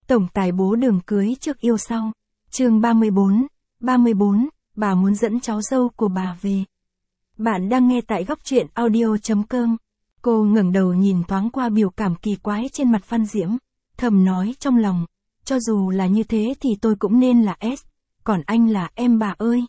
Tổng tài bố đường cưới trước yêu sau. Chương 34, bà muốn dẫn cháu dâu của bà về. Bạn đang nghe tại góc truyện audio.com. Cô ngẩng đầu nhìn thoáng qua biểu cảm kỳ quái trên mặt Văn Diễm, thầm nói trong lòng, cho dù là như thế thì tôi cũng nên là S, còn anh là em bà ơi,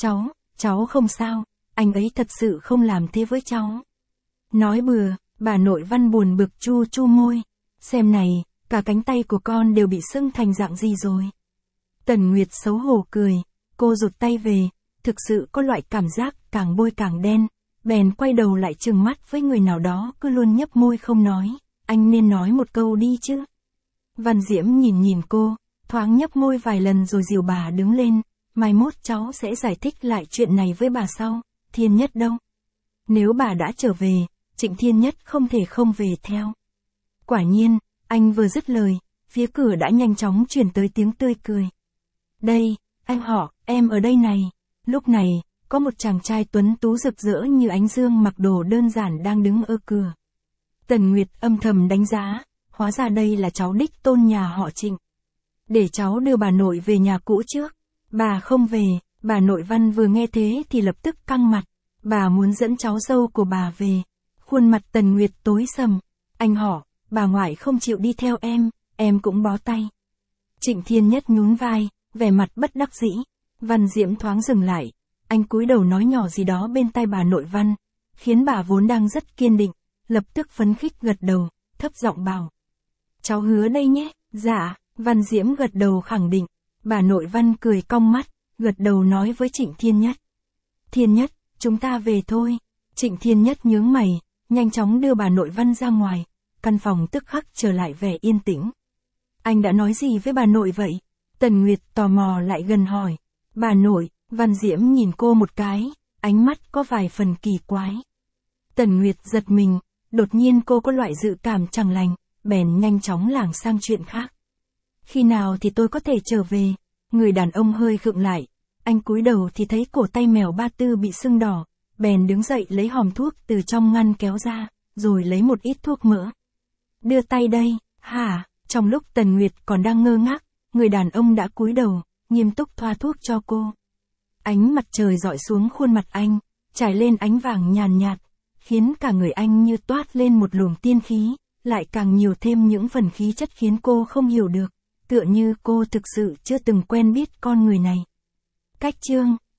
cháu không sao, anh ấy thật sự không làm thế với cháu. Nói bừa, bà nội Văn buồn bực chu chu môi, xem này, cả cánh tay của con đều bị sưng thành dạng gì rồi. Tần Nguyệt xấu hổ cười, cô rụt tay về, thực sự có loại cảm giác càng bôi càng đen, bèn quay đầu lại trừng mắt với người nào đó cứ luôn nhấp môi không nói, anh nên nói một câu đi chứ. Văn Diễm nhìn cô, thoáng nhấp môi vài lần rồi dìu bà đứng lên, mai mốt cháu sẽ giải thích lại chuyện này với bà sau, Thiên Nhất đâu? Nếu bà đã trở về, Trịnh Thiên Nhất không thể không về theo. Quả nhiên, anh vừa dứt lời, phía cửa đã nhanh chóng truyền tới tiếng tươi cười. Đây, anh họ, em ở đây này. Lúc này, có một chàng trai tuấn tú rực rỡ như ánh dương mặc đồ đơn giản đang đứng ở cửa. Tần Nguyệt âm thầm đánh giá, hóa ra đây là cháu đích tôn nhà họ Trịnh. Để cháu đưa bà nội về nhà cũ trước. Bà không về, bà nội Văn vừa nghe thế thì lập tức căng mặt. Bà muốn dẫn cháu dâu của bà về. Khuôn mặt Tần Nguyệt tối sầm. Anh họ, bà ngoại không chịu đi theo em cũng bó tay. Trịnh Thiên Nhất nhún vai, vẻ mặt bất đắc dĩ. Văn Diễm thoáng dừng lại. Anh cúi đầu nói nhỏ gì đó bên tai bà nội Văn, khiến bà vốn đang rất kiên định, lập tức phấn khích gật đầu, thấp giọng bảo. Cháu hứa đây nhé. Dạ, Văn Diễm gật đầu khẳng định. Bà nội Văn cười cong mắt, gật đầu nói với Trịnh Thiên Nhất. Thiên Nhất, chúng ta về thôi. Trịnh Thiên Nhất nhướng mày, nhanh chóng đưa bà nội Văn ra ngoài. Căn phòng tức khắc trở lại vẻ yên tĩnh. Anh đã nói gì với bà nội vậy? Tần Nguyệt tò mò lại gần hỏi. Bà nội, Văn Diễm nhìn cô một cái, ánh mắt có vài phần kỳ quái. Tần Nguyệt giật mình, đột nhiên cô có loại dự cảm chẳng lành, bèn nhanh chóng lảng sang chuyện khác. Khi nào thì tôi có thể trở về? Người đàn ông hơi khựng lại, anh cúi đầu thì thấy cổ tay mèo Ba Tư bị sưng đỏ, bèn đứng dậy lấy hòm thuốc từ trong ngăn kéo ra, rồi lấy một ít thuốc mỡ. Đưa tay đây, hả? Trong lúc Tần Nguyệt còn đang ngơ ngác, người đàn ông đã cúi đầu, nghiêm túc thoa thuốc cho cô. Ánh mặt trời rọi xuống khuôn mặt anh, trải lên ánh vàng nhàn nhạt, khiến cả người anh như toát lên một luồng tiên khí, lại càng nhiều thêm những phần khí chất khiến cô không hiểu được, tựa như cô thực sự chưa từng quen biết con người này. Cách chương